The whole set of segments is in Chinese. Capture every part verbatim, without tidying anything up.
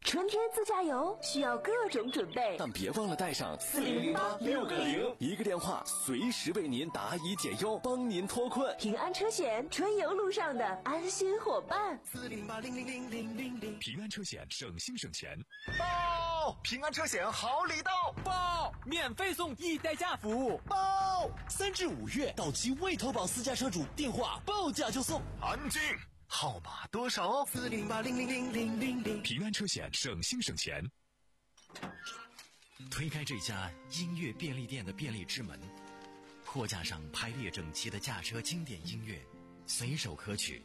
春天自驾游需要各种准备， 但别忘了带上四零零八六个零，一个电话随时为您答疑解忧，帮您脱困。 平安车险，春游路上的安心伙伴。 四零八零零零零零零， 平安车险，省心省钱。 报！平安车险好礼到！ 报！免费送一代驾服务！ 报！ 三至五月到期未投保私家车主，电话报价就送。 安静。号码多少哦？四零八零零零零零零。 平安车险，省心省钱。 推开这家音乐便利店的便利之门，货架上排列整齐的驾车经典音乐，随手可取。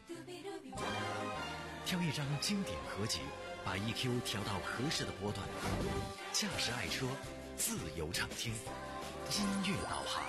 挑一张经典合集，把 E Q 调到合适的波段，驾驶爱车，自由畅听，音乐导航。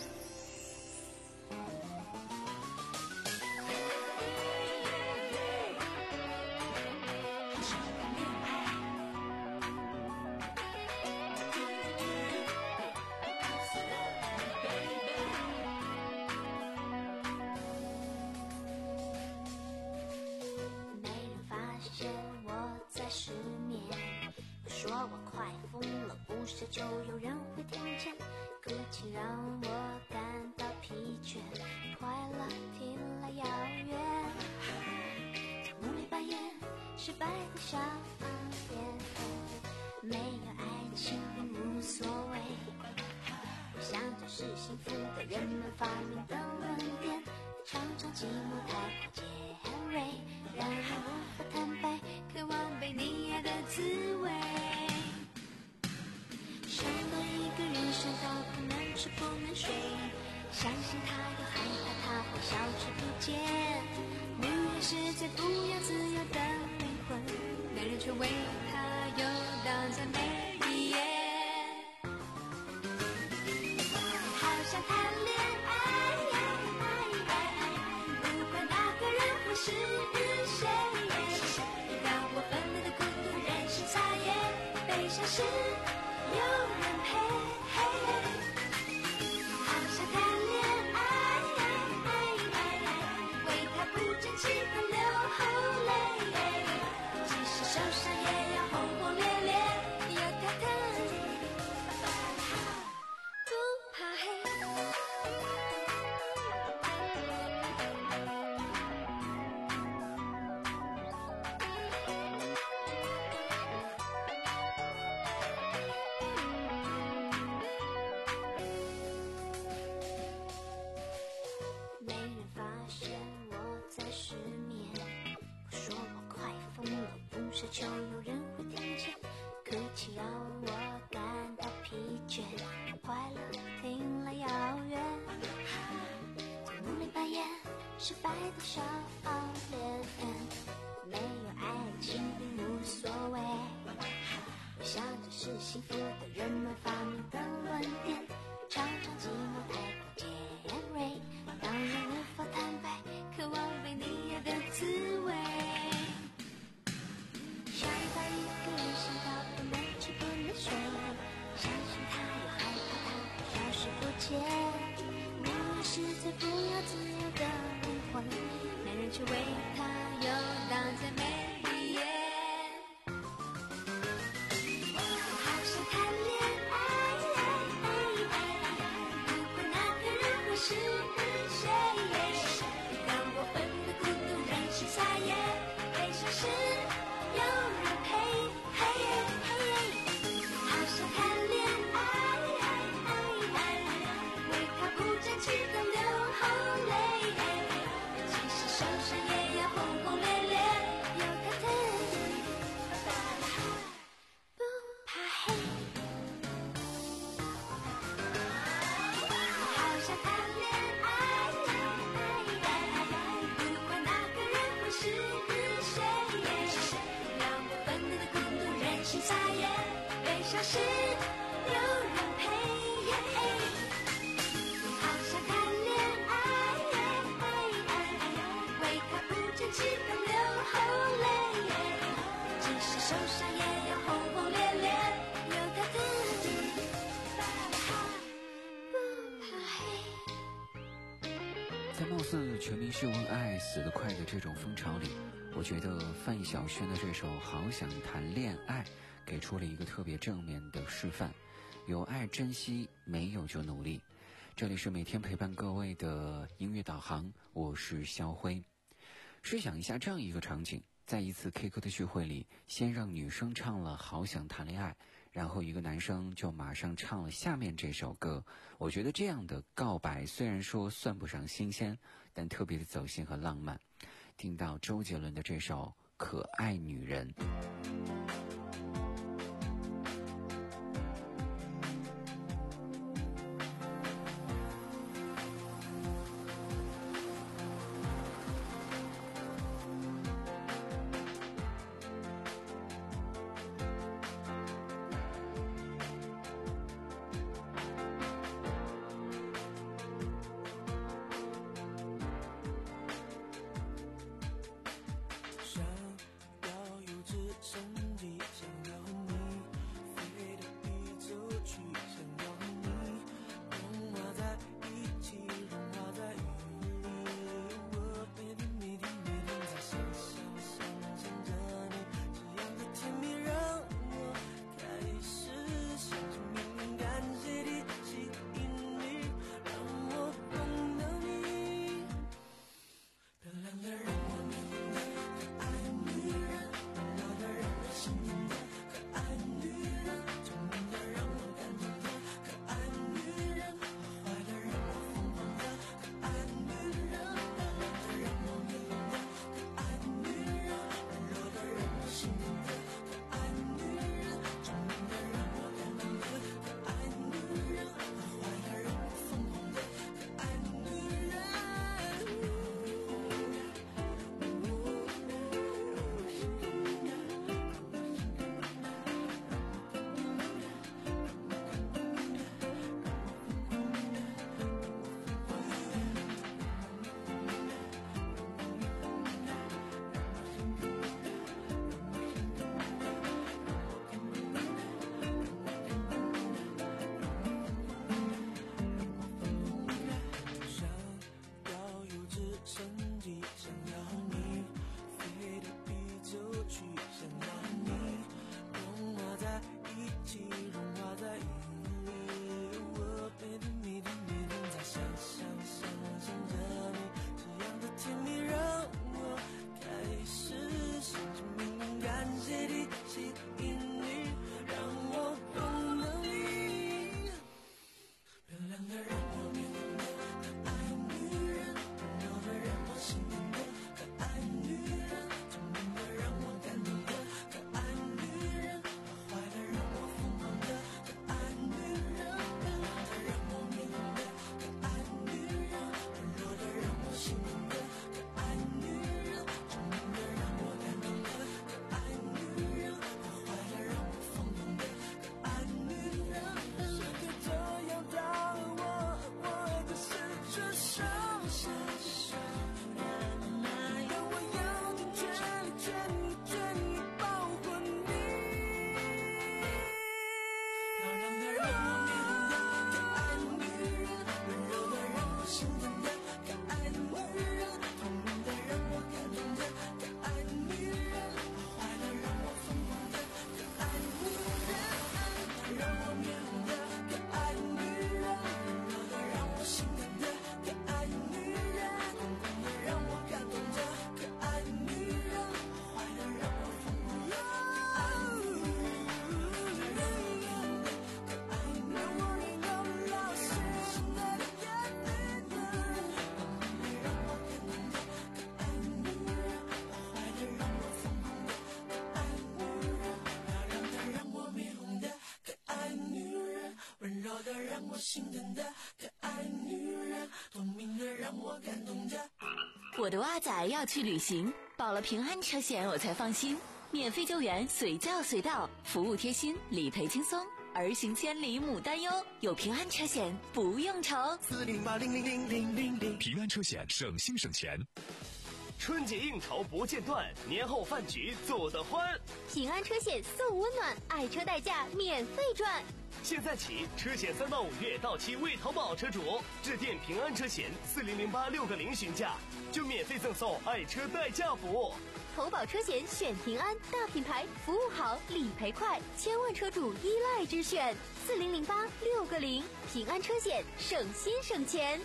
就有人会听见哭泣让我感到疲倦，快乐听来遥远，在梦里扮演失败的小演员，没有爱情并无所谓，我想这是幸福的人们发明的论点，常常寂寞太过尖锐，让人无法坦白渴望被你爱的滋味，想到一个人生到不能吃不能睡，相信他又害怕他会消失不见，女人是最不要自由的灵魂，男人却为她游荡在每一夜，好想谈恋爱，不管那个人会是谁，让我分裂的孤独任性撒野，悲伤时有人陪，好想谈恋爱，为他不争气的流后泪，即使受伤也要轰轰烈烈，有他疼，不怕黑。就有人会听见哭泣让我感到疲倦，快乐听来遥远，在梦里扮演失败的小脸，没有爱情并无所谓，我想这是幸福的人们发明的论点，常常寂寞太过尖锐，让人无法坦白渴望被你爱的滋味，一个人想到不能吃不能睡，相信他又害怕他会消失不见，女人是最不要自由的灵魂，男人却为他游荡在每一夜，好想谈恋爱，不管那个人会是谁，让我奋的孤独任性撒野，悲伤时有人陪，好想谈恋爱，为他不争气的流后泪，即使受伤也要轰轰烈烈，有他疼，不怕黑，好想谈恋爱，不管那个人会是谁，任性撒野，悲伤时有人陪，好想谈恋爱，为他不争气的流后泪，即使受伤也要轰轰烈烈，有他疼，不怕黑。 在貌似全民秀恩爱死得快的这种风潮里，我我觉得范晓萱的这首《好想谈恋爱》给出了一个特别正面的示范，有爱珍惜，没有就努力。这里是每天陪伴各位的音乐导航，我是肖辉。试想一下这样一个场景，在一次 K 歌的聚会里，先让女生唱了《好想谈恋爱》，然后一个男生就马上唱了下面这首歌。我觉得这样的告白虽然说算不上新鲜，但特别的走心和浪漫。听到周杰伦的这首《可爱女人》。 我的蛙仔要去旅行，保了平安车险我才放心，免费救援，随叫随到，服务贴心，理赔轻松，儿行千里母担忧，有平安车险不用愁。 四零八零零零零零零， 平安车险省心省钱。 春节应酬不间断，年后饭局做得欢。 平安车险送温暖，爱车代驾免费赚。 现在起，车险三到五月到期未投保车主，致电平安车险四零零八六个零询价，就免费赠送爱车代驾服务。 投保车险选平安，大品牌，服务好，理赔快，千万车主依赖之选。四零零八六个零，平安车险，省心省钱。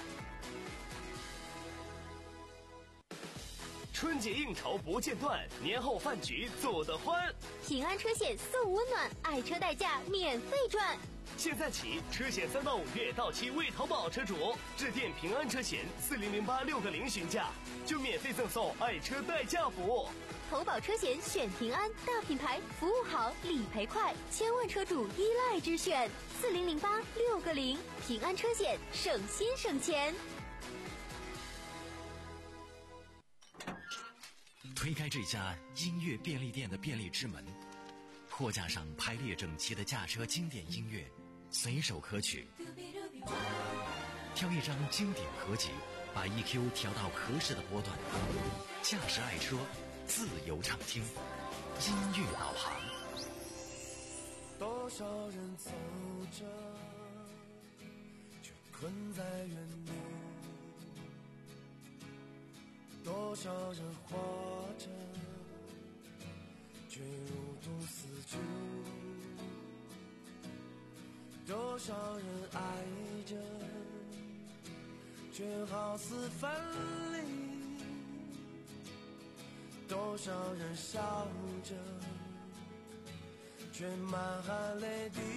春节应酬不间断，年后饭局做得欢。 平安车险送温暖，爱车代驾免费赚。 现在起，车险三到五月到期未投保车主，致电平安车险四零零八六个零询价，就免费赠送爱车代驾服务。 投保车险选平安，大品牌，服务好，理赔快，千万车主依赖之选。四零零八六个零，平安车险，省心省钱。 推开这家音乐便利店的便利之门，货架上排列整齐的驾车经典音乐，随手可取。挑一张经典合集，把 E Q 调到合适的波段，驾驶爱车，自由畅听，音乐导航。 多少人走着，却困在原地；多少人活着，却如同死去；多少人爱着，却好似分离；多少人笑着，却满含泪滴。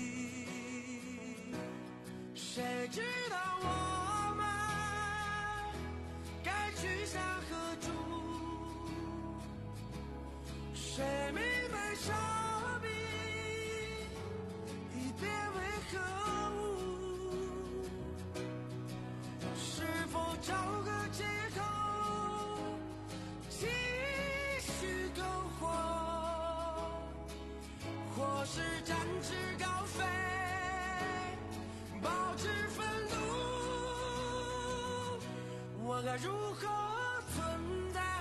谁知道我们该去向何处？谁明白生命已变为何物？是否找个借口继续苟活？或是展翅高飞，保持愤怒，我该如何存在？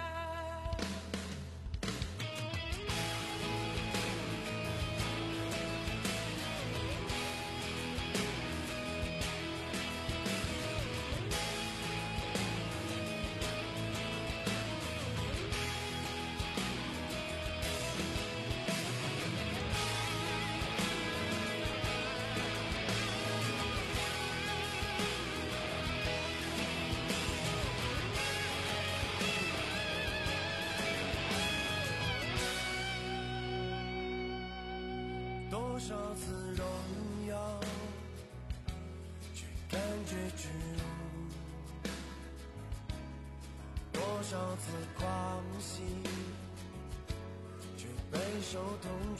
多少次荣耀，却感觉屈辱；多少次狂喜，却备受痛楚；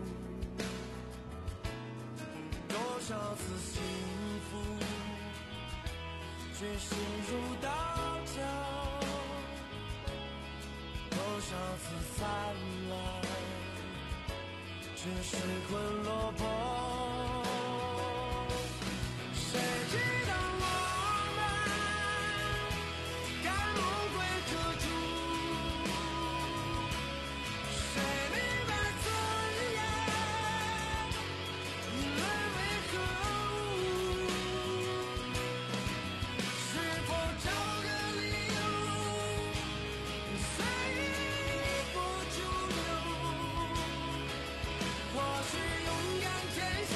多少次幸福，却心如刀绞；多少次灿烂，却失魂落魄。谁知道我们该梦归何处？谁明白尊严已沦为何物？是否找个理由随波逐流？或是勇敢前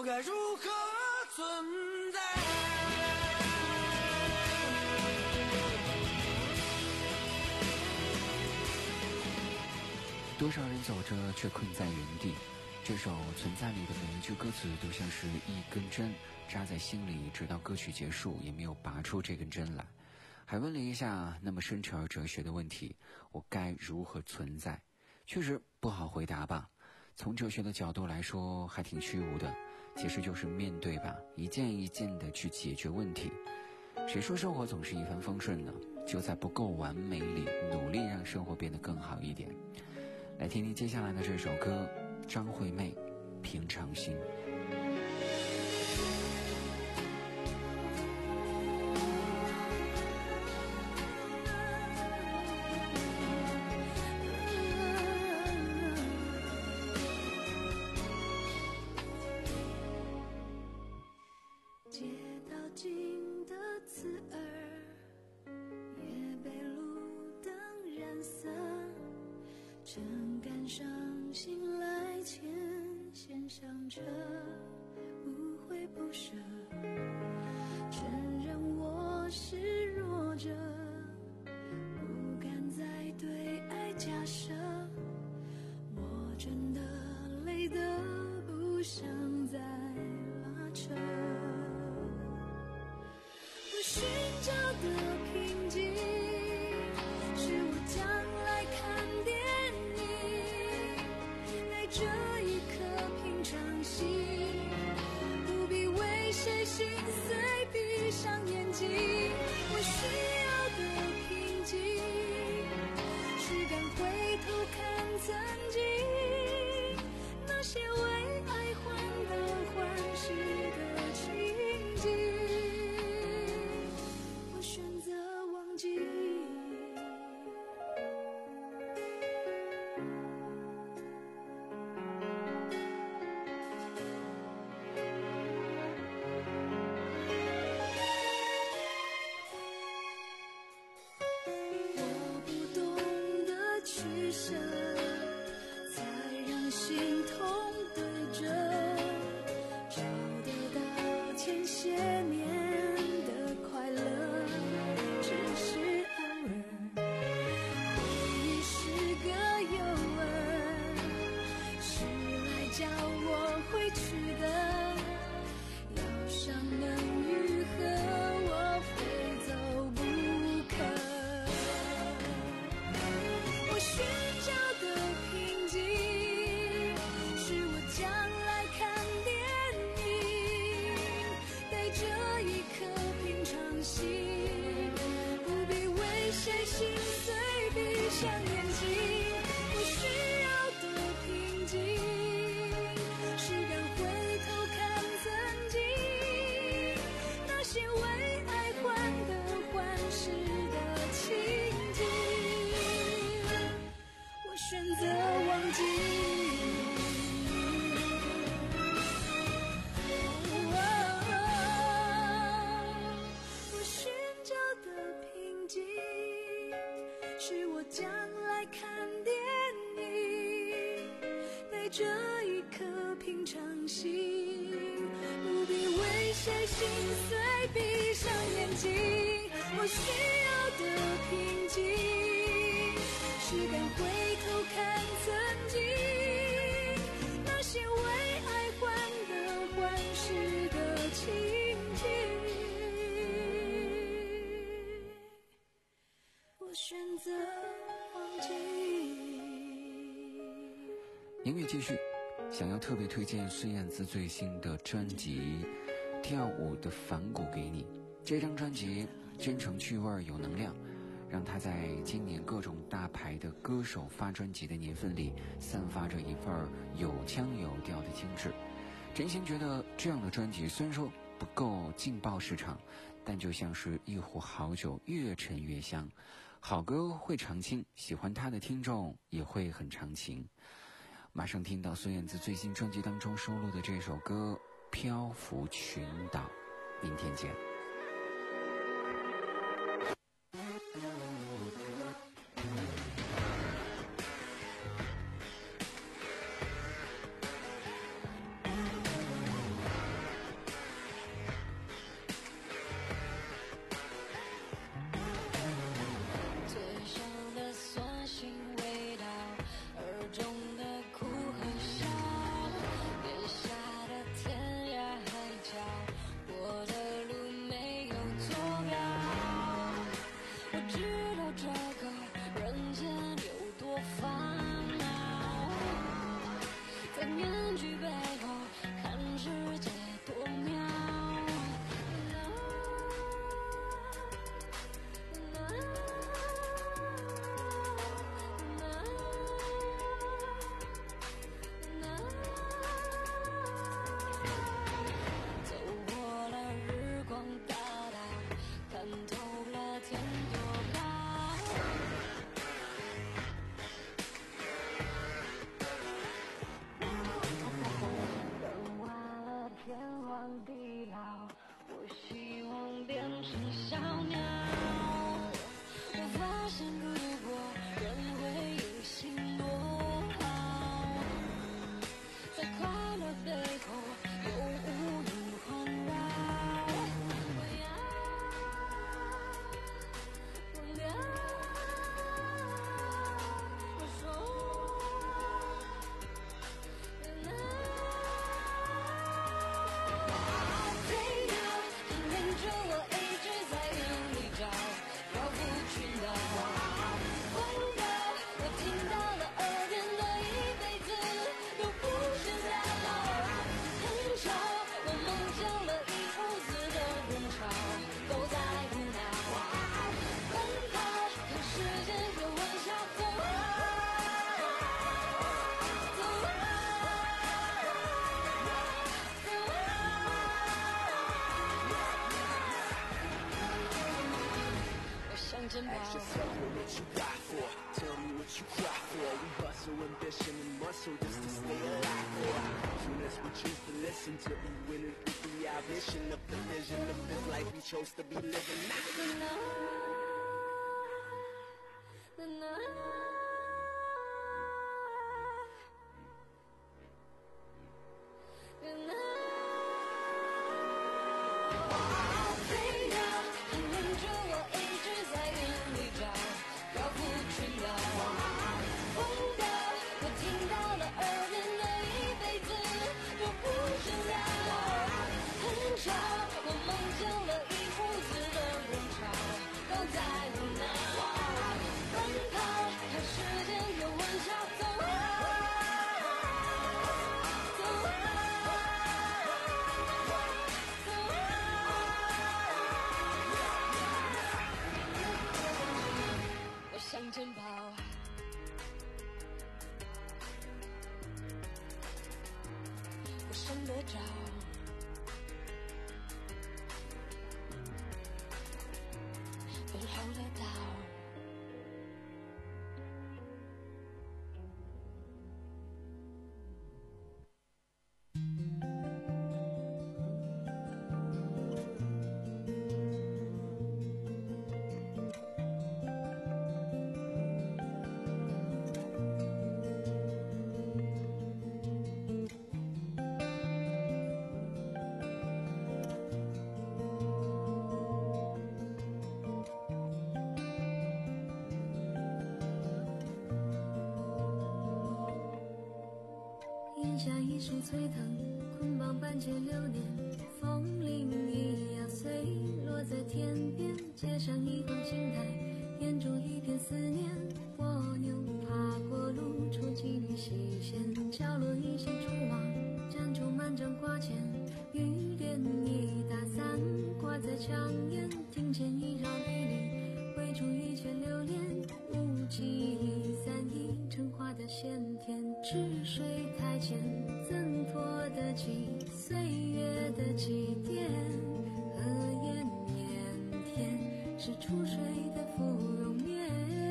我该如何存在？ 多少人走着却困在原地。这首《存在》里的每一句歌词都像是一根针扎在心里，直到歌曲结束也没有拔出这根针来。还问了一下那么深沉而哲学的问题，我该如何存在？确实不好回答吧。从哲学的角度来说还挺虚无的，其实就是面对吧，一件一件的去解决问题。谁说生活总是一帆风顺呢？就在不够完美里努力让生活变得更好一点。来听听接下来的这首歌，张惠妹《平常心》。 街道尽的刺耳，也被路灯染色，正赶上醒来前先上车，不会不舍，承认我是弱者，不敢再对爱假设，我真的累得不想再拉扯。我寻找的平静，是我将来看电影，带着一颗平常心，不必为谁心碎，闭上眼睛。我需要的平静，是敢回头看曾经那些为爱换得欢实的情景。选择忘记，我寻找的平静，是我将来看电影，带着一颗平常心，不必为谁心碎，闭上眼睛。我需要的平静，是敢回头看曾经那些为爱换得欢实的情景。我选择忘记。 音乐继续，想要特别推荐孙燕姿最新的专辑《跳舞的反骨》给你。这张专辑真诚趣味有能量，让他在今年各种大牌的歌手发专辑的年份里散发着一份有腔有调的精致。真心觉得这样的专辑虽然说不够劲爆市场，但就像是一壶好酒，越陈越香。好歌会常青，喜欢他的听众也会很长情。马上听到孙燕姿最新专辑当中收录的这首歌《漂浮群岛》，明天见。 you cry for. We hustle, ambition, and muscle just to stay alive for. Soon as we choose to listen to be winning, we be our mission of the vision of this life we chose to be living now. 晨跑，我想得着，奔后的道。 檐下一树翠藤，捆绑半截流年，风铃一样碎落在天边，街上一行心态，眼中一片思念。蜗牛爬过路，触及你细线，角落一些蛛网，粘住满张挂钱。雨点一打伞，挂在墙沿，庭前一绕绿篱，围住一圈流连，无际散逸成花的鲜甜。池水台前，怎拖得起岁月的祭奠？荷叶腼腆，是出水的芙蓉面。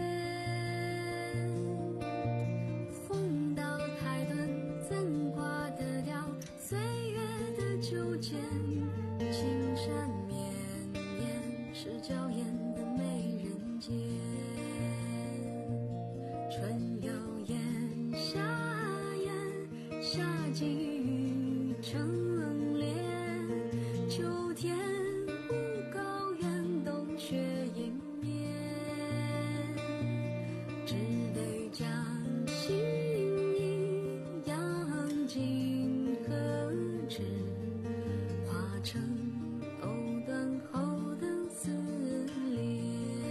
风刀太钝，怎刮得掉岁月的纠结？青山绵延，是娇艳的美人间。春有烟，夏烟，夏季雨成莲。秋天无高原，冬雪迎面。只得将心意扬进河池，化成藕断后的丝连。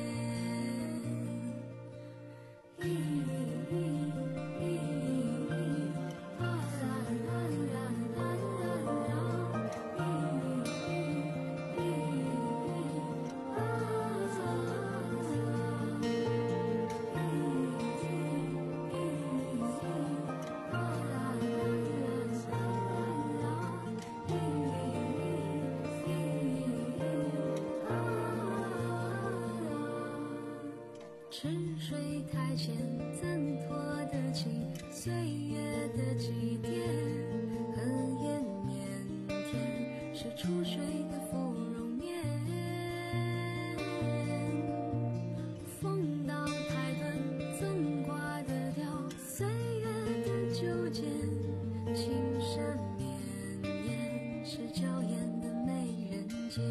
池水台前，怎拖得起岁月的祭奠？荷叶腼腆，是出水的芙蓉面。风刀太钝，怎刮得掉岁月的纠结？青山绵延，是娇艳的美人间。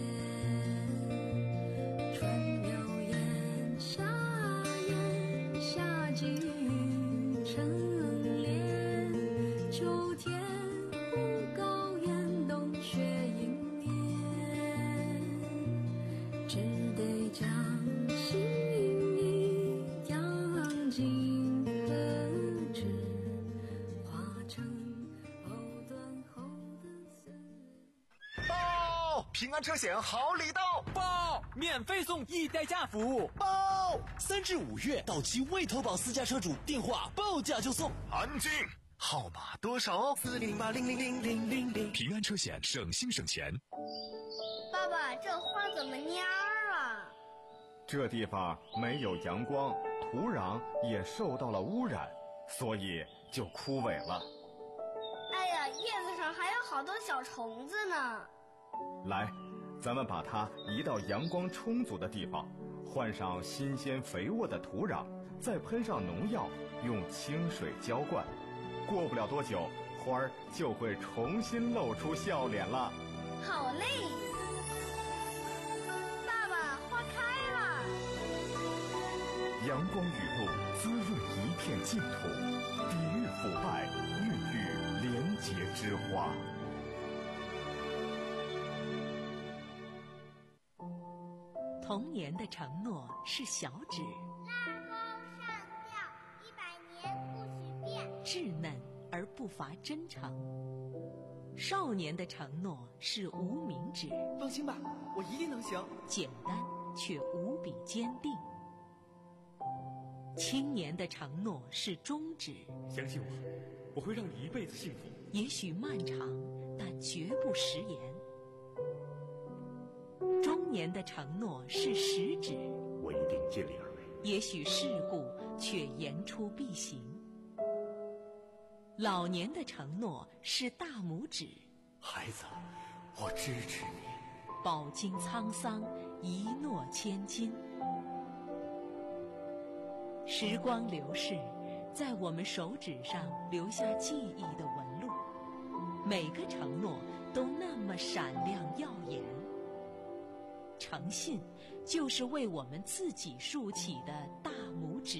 春有烟，夏烟，夏季雨成莲。秋天无高原，冬雪迎面。只得将心意扬进河池，化成藕断后的丝。 报！平安车险好礼到！ 报！免费送一代驾服务！ 报！三至五月到期未投保私家车主，电话报价就送。 安静！号码多少？四零八零零零零零零。 平安车险，省心省钱。 爸爸，这花怎么蔫儿啊？ 这地方没有阳光， 土壤也受到了污染，所以就枯萎了。 哎呀，叶子上还有好多小虫子呢。 来，咱们把它移到阳光充足的地方，换上新鲜肥沃的土壤，再喷上农药，用清水浇灌。过不了多久，花儿就会重新露出笑脸了。 好嘞，爸爸，花开了。 阳光雨露滋润一片净土，抵御腐败，孕育廉洁之花。 童年的承诺是小指， 拉钩上吊，一百年不许变。 稚嫩而不乏真诚。少年的承诺是无名指， 放心吧，我一定能行。 简单却无比坚定。青年的承诺是中指， 相信我，我会让你一辈子幸福。 也许漫长，但绝不食言。中年的承诺是食指， 我一定尽力而为。 也许世故，却言出必行。老年的承诺是大拇指， 孩子，我支持你。 饱经沧桑，一诺千金。时光流逝，在我们手指上留下记忆的纹路，每个承诺都那么闪亮耀眼。诚信就是为我们自己竖起的大拇指。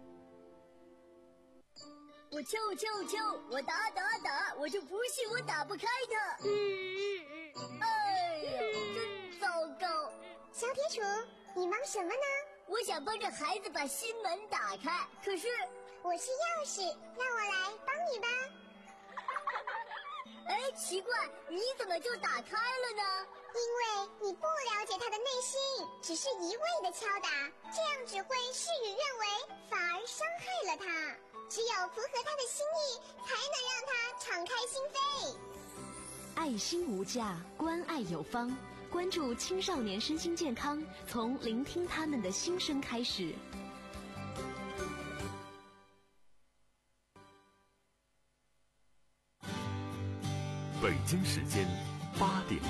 我敲我敲我敲，我打打打，我就不信我打不开它。嗯嗯嗯，哎呀，真糟糕！ 小铁杵，你忙什么呢？ 我想帮着孩子把心门打开，可是我是钥匙，让我来帮你吧。 哎，奇怪，你怎么就打开了呢？ 因为你不了解他的内心，只是一味的敲打，这样只会事与愿违，反而伤害了他。只有符合他的心意，才能让他敞开心扉。 爱心无价，关爱有方。关注青少年身心健康，从聆听他们的心声开始。 北京时间八点。